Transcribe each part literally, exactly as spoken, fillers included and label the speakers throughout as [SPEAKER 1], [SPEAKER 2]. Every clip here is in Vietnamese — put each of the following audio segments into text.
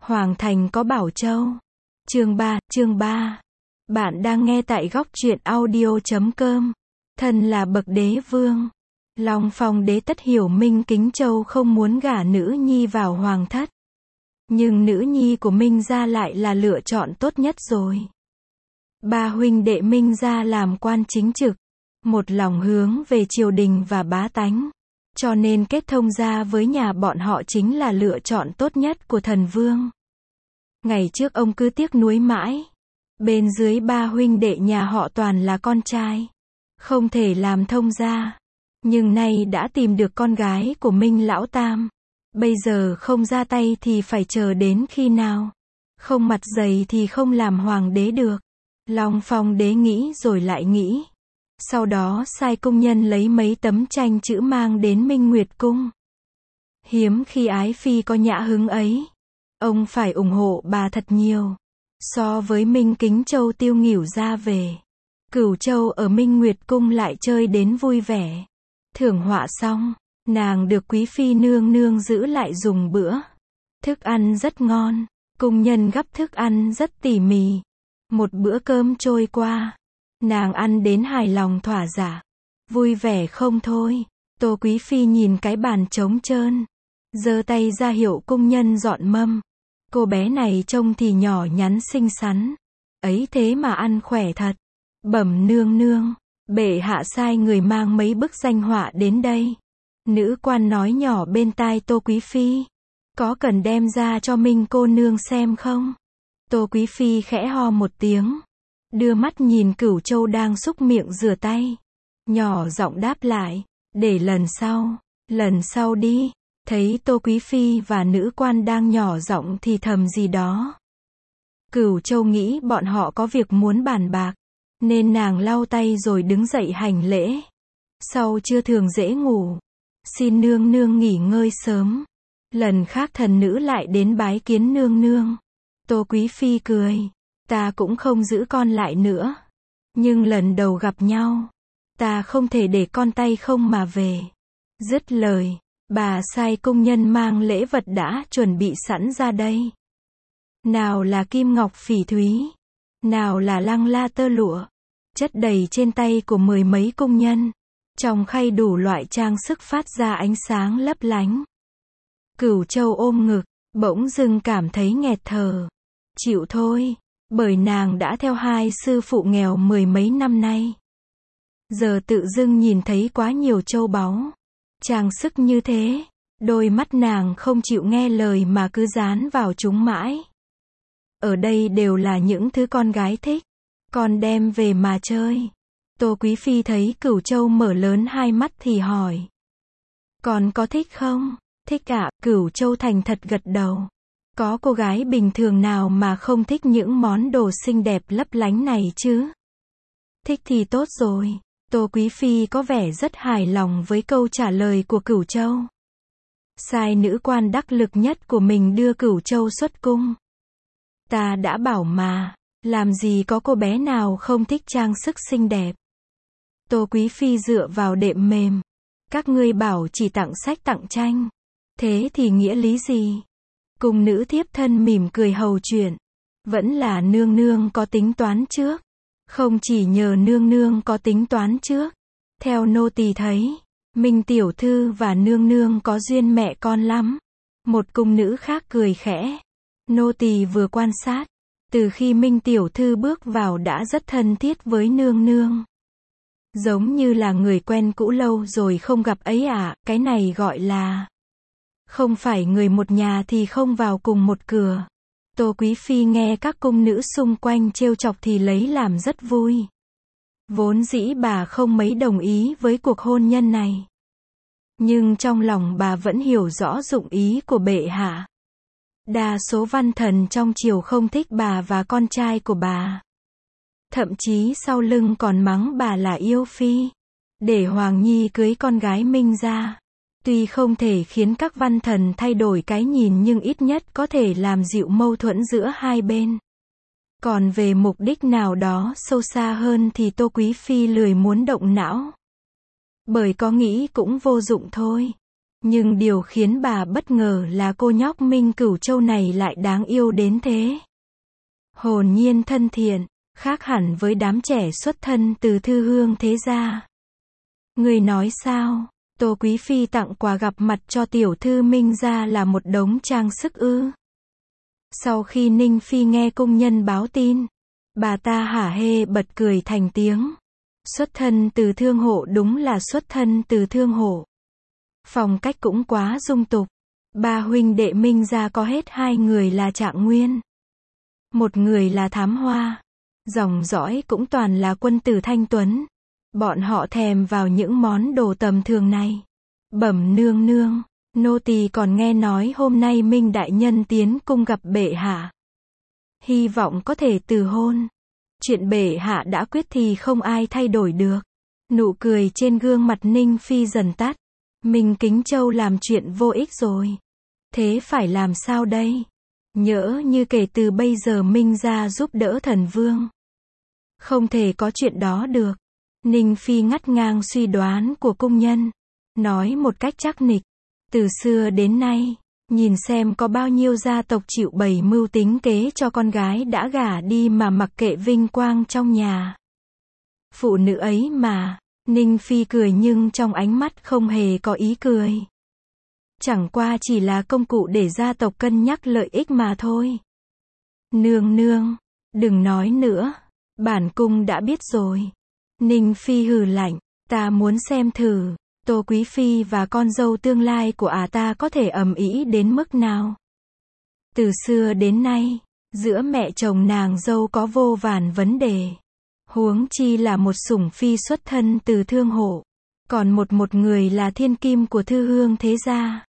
[SPEAKER 1] Hoàng thành có Bảo Châu. Chương ba, chương ba. Bạn đang nghe tại góc truyện audio chấm com. Thân là bậc đế vương. Long Phong đế tất hiểu Minh Kính Châu không muốn gả nữ nhi vào hoàng thất. Nhưng nữ nhi của Minh gia lại là lựa chọn tốt nhất rồi. Ba huynh đệ Minh gia làm quan chính trực, một lòng hướng về triều đình và bá tánh. Cho nên kết thông gia với nhà bọn họ chính là lựa chọn tốt nhất của thần vương. Ngày trước ông cứ tiếc nuối mãi. Bên dưới ba huynh đệ nhà họ toàn là con trai. Không thể làm thông gia. Nhưng nay đã tìm được con gái của Minh Lão Tam. Bây giờ không ra tay thì phải chờ đến khi nào? Không mặt dày thì không làm hoàng đế được. Long Phong đế nghĩ rồi lại nghĩ. Sau đó sai công nhân lấy mấy tấm tranh chữ mang đến Minh Nguyệt Cung. Hiếm khi ái phi có nhã hứng ấy. Ông phải ủng hộ bà thật nhiều. So với Minh Kính Châu tiêu nghỉu ra về. Cửu Châu ở Minh Nguyệt Cung lại chơi đến vui vẻ. Thưởng họa xong, nàng được quý phi nương nương giữ lại dùng bữa. Thức ăn rất ngon, cung nhân gắp thức ăn rất tỉ mỉ. Một bữa cơm trôi qua, nàng ăn đến hài lòng thỏa dạ, vui vẻ không thôi. Tô quý phi nhìn cái bàn trống trơn, giơ tay ra hiệu cung nhân dọn mâm. Cô bé này trông thì nhỏ nhắn xinh xắn, ấy thế mà ăn khỏe thật. Bẩm nương nương, bệ hạ sai người mang mấy bức danh họa đến đây. Nữ quan nói nhỏ bên tai Tô quý phi. Có cần đem ra cho Minh cô nương xem không? Tô quý phi khẽ ho một tiếng, đưa mắt nhìn Cửu Châu đang xúc miệng rửa tay, nhỏ giọng đáp lại, để lần sau, lần sau đi. Thấy Tô quý phi và nữ quan đang nhỏ giọng thì thầm gì đó. Cửu Châu nghĩ bọn họ có việc muốn bàn bạc, nên nàng lau tay rồi đứng dậy hành lễ. Sau trưa thường dễ ngủ, xin nương nương nghỉ ngơi sớm. Lần khác thần nữ lại đến bái kiến nương nương. Tô quý phi cười, ta cũng không giữ con lại nữa. Nhưng lần đầu gặp nhau, ta không thể để con tay không mà về. Dứt lời, bà sai công nhân mang lễ vật đã chuẩn bị sẵn ra đây. Nào là kim ngọc phỉ thúy, nào là lăng la tơ lụa, chất đầy trên tay của mười mấy công nhân. Trong khay đủ loại trang sức phát ra ánh sáng lấp lánh. Cửu Châu ôm ngực, bỗng dưng cảm thấy nghẹt thở. Chịu thôi, bởi nàng đã theo hai sư phụ nghèo mười mấy năm nay. Giờ tự dưng nhìn thấy quá nhiều châu báu, trang sức như thế, đôi mắt nàng không chịu nghe lời mà cứ dán vào chúng mãi. Ở đây đều là những thứ con gái thích, con đem về mà chơi. Tô quý phi thấy Cửu Châu mở lớn hai mắt thì hỏi. Con có thích không? Thích ạ, Cửu Châu thành thật gật đầu. Có cô gái bình thường nào mà không thích những món đồ xinh đẹp lấp lánh này chứ? Thích thì tốt rồi. Tô quý phi có vẻ rất hài lòng với câu trả lời của Cửu Châu. Sai nữ quan đắc lực nhất của mình đưa Cửu Châu xuất cung. Ta đã bảo mà, làm gì có cô bé nào không thích trang sức xinh đẹp. Tô quý phi dựa vào đệm mềm. Các ngươi bảo chỉ tặng sách tặng tranh. Thế thì nghĩa lý gì? Cung nữ thiếp thân mỉm cười hầu chuyện. Vẫn là nương nương có tính toán trước. Không chỉ nhờ nương nương có tính toán trước. Theo nô tỳ thấy, Minh tiểu thư và nương nương có duyên mẹ con lắm. Một cung nữ khác cười khẽ. Nô tỳ vừa quan sát, từ khi Minh tiểu thư bước vào đã rất thân thiết với nương nương. Giống như là người quen cũ lâu rồi không gặp ấy à, cái này gọi là... Không phải người một nhà thì không vào cùng một cửa. Tô quý phi nghe các cung nữ xung quanh trêu chọc thì lấy làm rất vui. Vốn dĩ bà không mấy đồng ý với cuộc hôn nhân này. Nhưng trong lòng bà vẫn hiểu rõ dụng ý của bệ hạ. Đa số văn thần trong triều không thích bà và con trai của bà. Thậm chí sau lưng còn mắng bà là yêu phi. Để Hoàng Nhi cưới con gái Minh gia. Tuy không thể khiến các văn thần thay đổi cái nhìn nhưng ít nhất có thể làm dịu mâu thuẫn giữa hai bên. Còn về mục đích nào đó sâu xa hơn thì Tô quý phi lười muốn động não. Bởi có nghĩ cũng vô dụng thôi. Nhưng điều khiến bà bất ngờ là cô nhóc Minh Cửu Châu này lại đáng yêu đến thế. Hồn nhiên thân thiện, khác hẳn với đám trẻ xuất thân từ thư hương thế gia. Người nói sao? Tô Quý Phi tặng quà gặp mặt cho tiểu thư Minh gia là một đống trang sức ư? Sau khi Ninh Phi nghe cung nhân báo tin, bà ta hả hê bật cười thành tiếng. Xuất thân từ thương hộ đúng là xuất thân từ thương hộ. Phong cách cũng quá dung tục. Ba huynh đệ Minh gia có hết hai người là Trạng Nguyên. Một người là Thám Hoa. Dòng dõi cũng toàn là quân tử thanh tuấn. Bọn họ thèm vào những món đồ tầm thường này. Bẩm nương nương, nô tỳ còn nghe nói hôm nay Minh đại nhân tiến cung gặp bệ hạ. Hy vọng có thể từ hôn. Chuyện bệ hạ đã quyết thì không ai thay đổi được. Nụ cười trên gương mặt Ninh Phi dần tắt. Minh Kính Châu làm chuyện vô ích rồi. Thế phải làm sao đây? Nhỡ như kể từ bây giờ Minh gia giúp đỡ thần vương. Không thể có chuyện đó được. Ninh Phi ngắt ngang suy đoán của cung nhân. Nói một cách chắc nịch. Từ xưa đến nay, nhìn xem có bao nhiêu gia tộc chịu bày mưu tính kế cho con gái đã gả đi mà mặc kệ vinh quang trong nhà. Phụ nữ ấy mà. Ninh Phi cười nhưng trong ánh mắt không hề có ý cười. Chẳng qua chỉ là công cụ để gia tộc cân nhắc lợi ích mà thôi. Nương nương, đừng nói nữa. Bản cung đã biết rồi. Ninh Phi hừ lạnh, ta muốn xem thử. Tô Quý Phi và con dâu tương lai của ả ta có thể ầm ĩ đến mức nào. Từ xưa đến nay, giữa mẹ chồng nàng dâu có vô vàn vấn đề. Huống chi là một sủng phi xuất thân từ thương hộ. Còn một một người là thiên kim của thư hương thế gia.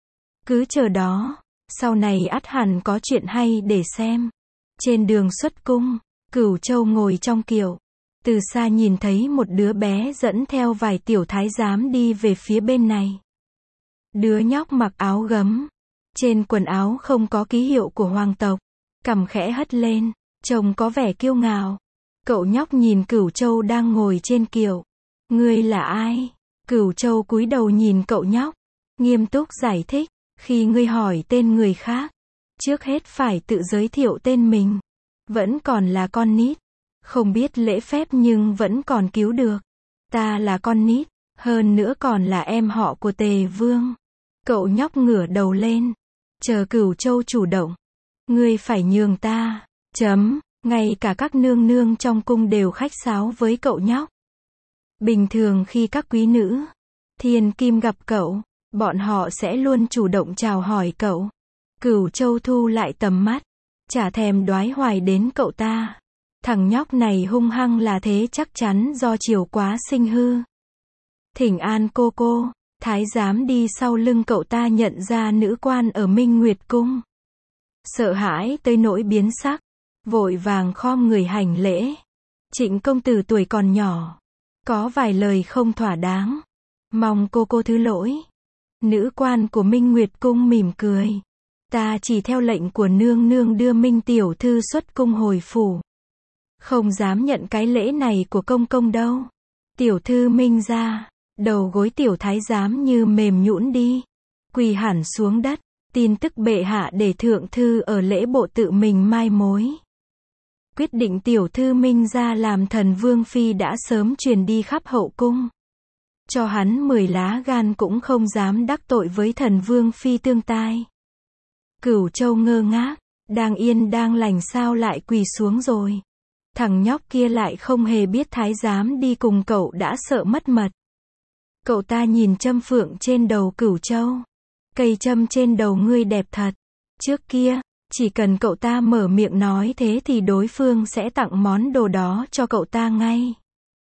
[SPEAKER 1] Cứ chờ đó, sau này ắt hẳn có chuyện hay để xem. Trên đường xuất cung, Cửu Châu ngồi trong kiệu. Từ xa nhìn thấy một đứa bé dẫn theo vài tiểu thái giám đi về phía bên này. Đứa nhóc mặc áo gấm. Trên quần áo không có ký hiệu của hoàng tộc. Cằm khẽ hất lên, trông có vẻ kiêu ngạo. Cậu nhóc nhìn Cửu Châu đang ngồi trên kiệu. Ngươi là ai? Cửu Châu cúi đầu nhìn cậu nhóc. Nghiêm túc giải thích. Khi ngươi hỏi tên người khác, trước hết phải tự giới thiệu tên mình. Vẫn còn là con nít. Không biết lễ phép nhưng vẫn còn cứu được. Ta là con nít. Hơn nữa còn là em họ của Tề Vương. Cậu nhóc ngửa đầu lên. Chờ Cửu Châu chủ động. Ngươi phải nhường ta. Chấm. Ngay cả các nương nương trong cung đều khách sáo với cậu nhóc. Bình thường khi các quý nữ, thiên kim gặp cậu, bọn họ sẽ luôn chủ động chào hỏi cậu. Cửu Châu thu lại tầm mắt, chả thèm đoái hoài đến cậu ta. Thằng nhóc này hung hăng là thế chắc chắn do chiều quá sinh hư. Thỉnh an cô cô, thái giám đi sau lưng cậu ta nhận ra nữ quan ở Minh Nguyệt Cung. Sợ hãi tới nỗi biến sắc, vội vàng khom người hành lễ. Trịnh công tử tuổi còn nhỏ, có vài lời không thỏa đáng, mong cô cô thứ lỗi. Nữ quan của Minh Nguyệt Cung mỉm cười. Ta chỉ theo lệnh của nương nương đưa Minh tiểu thư xuất cung hồi phủ. Không dám nhận cái lễ này của công công đâu. Tiểu thư Minh ra, đầu gối tiểu thái giám như mềm nhũn đi. Quỳ hẳn xuống đất, tin tức bệ hạ để thượng thư ở lễ bộ tự mình mai mối. Quyết định tiểu thư Minh ra làm thần vương phi đã sớm truyền đi khắp hậu cung. Cho hắn mười lá gan cũng không dám đắc tội với thần vương phi tương tai. Cửu Châu ngơ ngác, đang yên đang lành sao lại quỳ xuống rồi. Thằng nhóc kia lại không hề biết thái giám đi cùng cậu đã sợ mất mật. Cậu ta nhìn châm phượng trên đầu Cửu Châu. Cây châm trên đầu ngươi đẹp thật. Trước kia, chỉ cần cậu ta mở miệng nói thế thì đối phương sẽ tặng món đồ đó cho cậu ta ngay.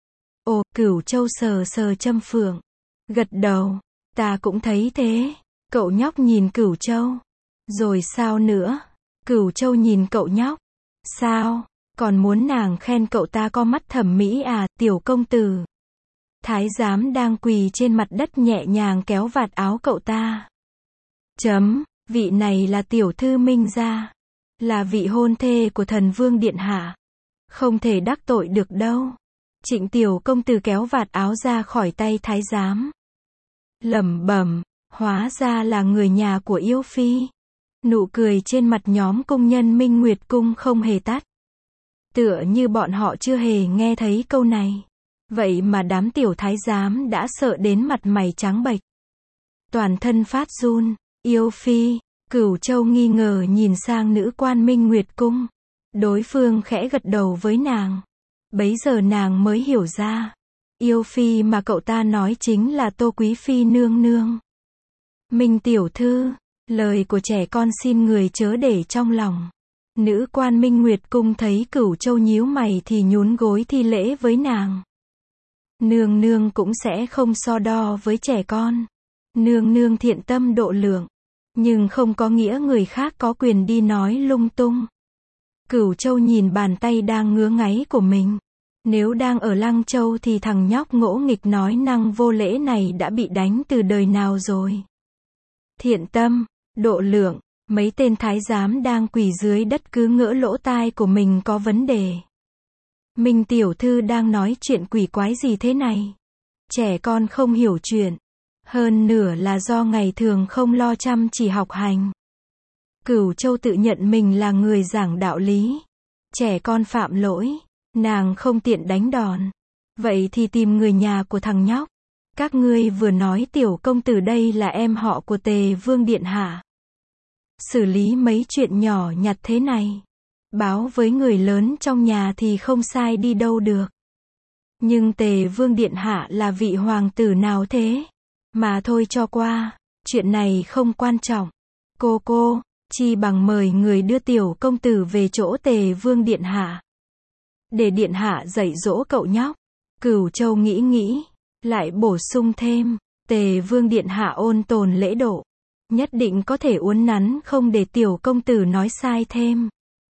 [SPEAKER 1] Ồ, Cửu Châu sờ sờ châm phượng. Gật đầu, ta cũng thấy thế. Cậu nhóc nhìn Cửu Châu. Rồi sao nữa? Cửu Châu nhìn cậu nhóc. Sao? Còn muốn nàng khen cậu ta có mắt thẩm mỹ à, tiểu công tử. Thái giám đang quỳ trên mặt đất nhẹ nhàng kéo vạt áo cậu ta. Chấm, vị này là tiểu thư Minh gia. Là vị hôn thê của thần vương điện hạ. Không thể đắc tội được đâu. Trịnh tiểu công tử kéo vạt áo ra khỏi tay thái giám. Lẩm bẩm, Hóa ra là người nhà của Yêu Phi. Nụ cười trên mặt nhóm công nhân Minh Nguyệt Cung không hề tắt. Tựa như bọn họ chưa hề nghe thấy câu này. Vậy mà đám tiểu thái giám đã sợ đến mặt mày trắng bệch. Toàn thân phát run. Yêu Phi, Cửu Châu nghi ngờ nhìn sang nữ quan Minh Nguyệt Cung. Đối phương khẽ gật đầu với nàng. Bấy giờ nàng mới hiểu ra. Yêu Phi mà cậu ta nói chính là Tô Quý Phi nương nương. Minh tiểu thư, lời của trẻ con xin người chớ để trong lòng. Nữ quan Minh Nguyệt Cung thấy Cửu Châu nhíu mày thì nhún gối thi lễ với nàng. Nương nương cũng sẽ không so đo với trẻ con. Nương nương thiện tâm độ lượng. Nhưng không có nghĩa người khác có quyền đi nói lung tung. Cửu Châu nhìn bàn tay đang ngứa ngáy của mình. Nếu đang ở Lăng Châu thì thằng nhóc ngỗ nghịch nói năng vô lễ này đã bị đánh từ đời nào rồi. Thiện tâm, độ lượng, mấy tên thái giám đang quỳ dưới đất cứ ngỡ lỗ tai của mình có vấn đề. Minh tiểu thư đang nói chuyện quỷ quái gì thế này? Trẻ con không hiểu chuyện. Hơn nửa là do ngày thường không lo chăm chỉ học hành. Cửu Châu tự nhận mình là người giảng đạo lý. Trẻ con phạm lỗi, nàng không tiện đánh đòn. Vậy thì tìm người nhà của thằng nhóc. Các ngươi vừa nói tiểu công tử đây là em họ của Tề Vương Điện Hạ. Xử lý mấy chuyện nhỏ nhặt thế này. Báo với người lớn trong nhà thì không sai đi đâu được. Nhưng Tề Vương Điện Hạ là vị hoàng tử nào thế? Mà thôi cho qua, chuyện này không quan trọng. Cô cô, chi bằng mời người đưa tiểu công tử về chỗ Tề Vương Điện Hạ. Để Điện Hạ dạy dỗ cậu nhóc. Cửu Châu nghĩ nghĩ, lại bổ sung thêm, Tề Vương Điện Hạ ôn tồn lễ độ. Nhất định có thể uốn nắn không để tiểu công tử nói sai thêm.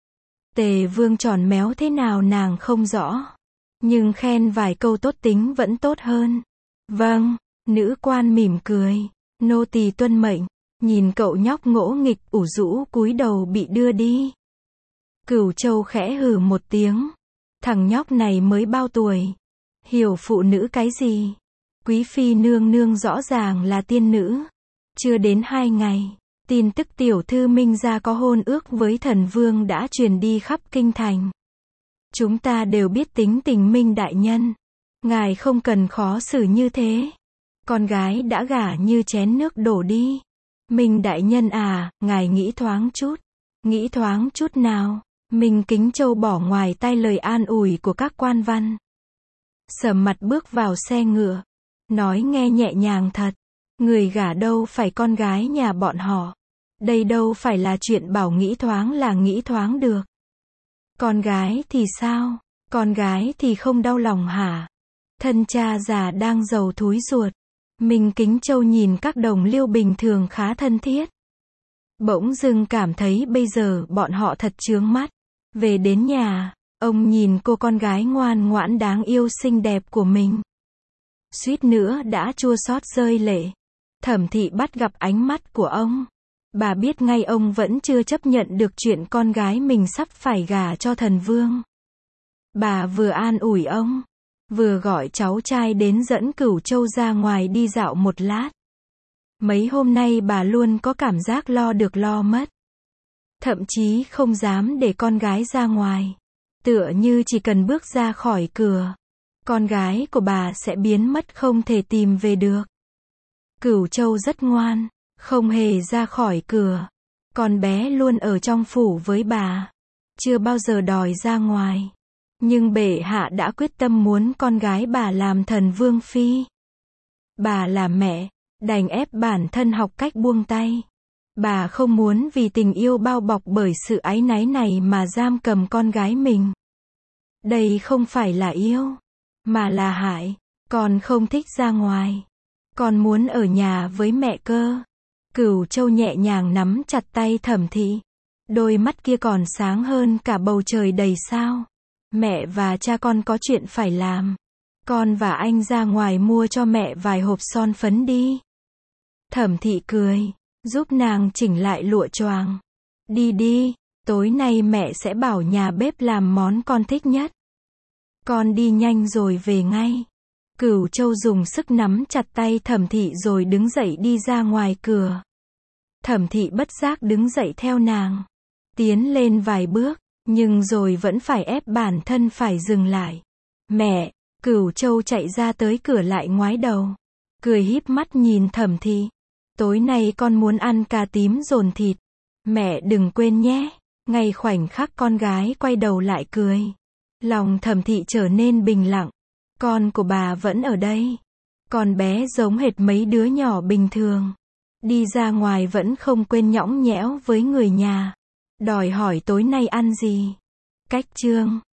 [SPEAKER 1] Tề Vương tròn méo thế nào nàng không rõ. Nhưng khen vài câu tốt tính vẫn tốt hơn. Vâng, nữ quan mỉm cười. Nô tỳ tuân mệnh. Nhìn cậu nhóc ngỗ nghịch ủ rũ cúi đầu bị đưa đi. Cửu Châu khẽ hừ một tiếng. Thằng nhóc này mới bao tuổi. Hiểu phụ nữ cái gì? Quý phi nương nương rõ ràng là tiên nữ. Chưa đến hai ngày, tin tức tiểu thư Minh gia có hôn ước với thần vương đã truyền đi khắp kinh thành. Chúng ta đều biết tính tình Minh đại nhân. Ngài không cần khó xử như thế. Con gái đã gả như chén nước đổ đi. Minh đại nhân à, ngài nghĩ thoáng chút. Nghĩ thoáng chút nào. Minh Kính Châu bỏ ngoài tai lời an ủi của các quan văn. Sầm mặt bước vào xe ngựa. Nói nghe nhẹ nhàng thật. Người gả đâu phải con gái nhà bọn họ. Đây đâu phải là chuyện bảo nghĩ thoáng là nghĩ thoáng được. Con gái thì sao? Con gái thì không đau lòng hả? Thân cha già đang giàu thúi ruột. Minh Kính Châu nhìn các đồng liêu bình thường khá thân thiết. Bỗng dưng cảm thấy bây giờ bọn họ thật chướng mắt. Về đến nhà, ông nhìn cô con gái ngoan ngoãn đáng yêu xinh đẹp của mình. Suýt nữa đã chua xót rơi lệ. Thẩm Thị bắt gặp ánh mắt của ông. Bà biết ngay ông vẫn chưa chấp nhận được chuyện con gái mình sắp phải gả cho thần vương. Bà vừa an ủi ông, vừa gọi cháu trai đến dẫn Cửu Châu ra ngoài đi dạo một lát. Mấy hôm nay bà luôn có cảm giác lo được lo mất. Thậm chí không dám để con gái ra ngoài. Tựa như chỉ cần bước ra khỏi cửa, con gái của bà sẽ biến mất không thể tìm về được. Cửu Châu rất ngoan, không hề ra khỏi cửa. Con bé luôn ở trong phủ với bà, chưa bao giờ đòi ra ngoài. Nhưng bệ hạ đã quyết tâm muốn con gái bà làm thần vương phi. Bà là mẹ, đành ép bản thân học cách buông tay. Bà không muốn vì tình yêu bao bọc bởi sự áy náy này mà giam cầm con gái mình. Đây không phải là yêu, mà là hại. Con không thích ra ngoài. Con muốn ở nhà với mẹ cơ. Cửu Châu nhẹ nhàng nắm chặt tay Thẩm Thị. Đôi mắt kia còn sáng hơn cả bầu trời đầy sao. Mẹ và cha con có chuyện phải làm. Con và anh ra ngoài mua cho mẹ vài hộp son phấn đi. Thẩm Thị cười, giúp nàng chỉnh lại lụa choàng. Đi đi, tối nay mẹ sẽ bảo nhà bếp làm món con thích nhất. Con đi nhanh rồi về ngay. Cửu Châu dùng sức nắm chặt tay Thẩm Thị rồi đứng dậy đi ra ngoài cửa. Thẩm Thị bất giác đứng dậy theo nàng. Tiến lên vài bước, nhưng rồi vẫn phải ép bản thân phải dừng lại. Mẹ, Cửu Châu chạy ra tới cửa lại ngoái đầu. Cười híp mắt nhìn Thẩm Thị. Tối nay con muốn ăn cà tím dồn thịt. Mẹ đừng quên nhé. Ngay khoảnh khắc con gái quay đầu lại cười. Lòng Thẩm Thị trở nên bình lặng. Con của bà vẫn ở đây. Con bé giống hệt mấy đứa nhỏ bình thường. Đi ra ngoài vẫn không quên nhõng nhẽo với người nhà. Đòi hỏi tối nay ăn gì. Cách chương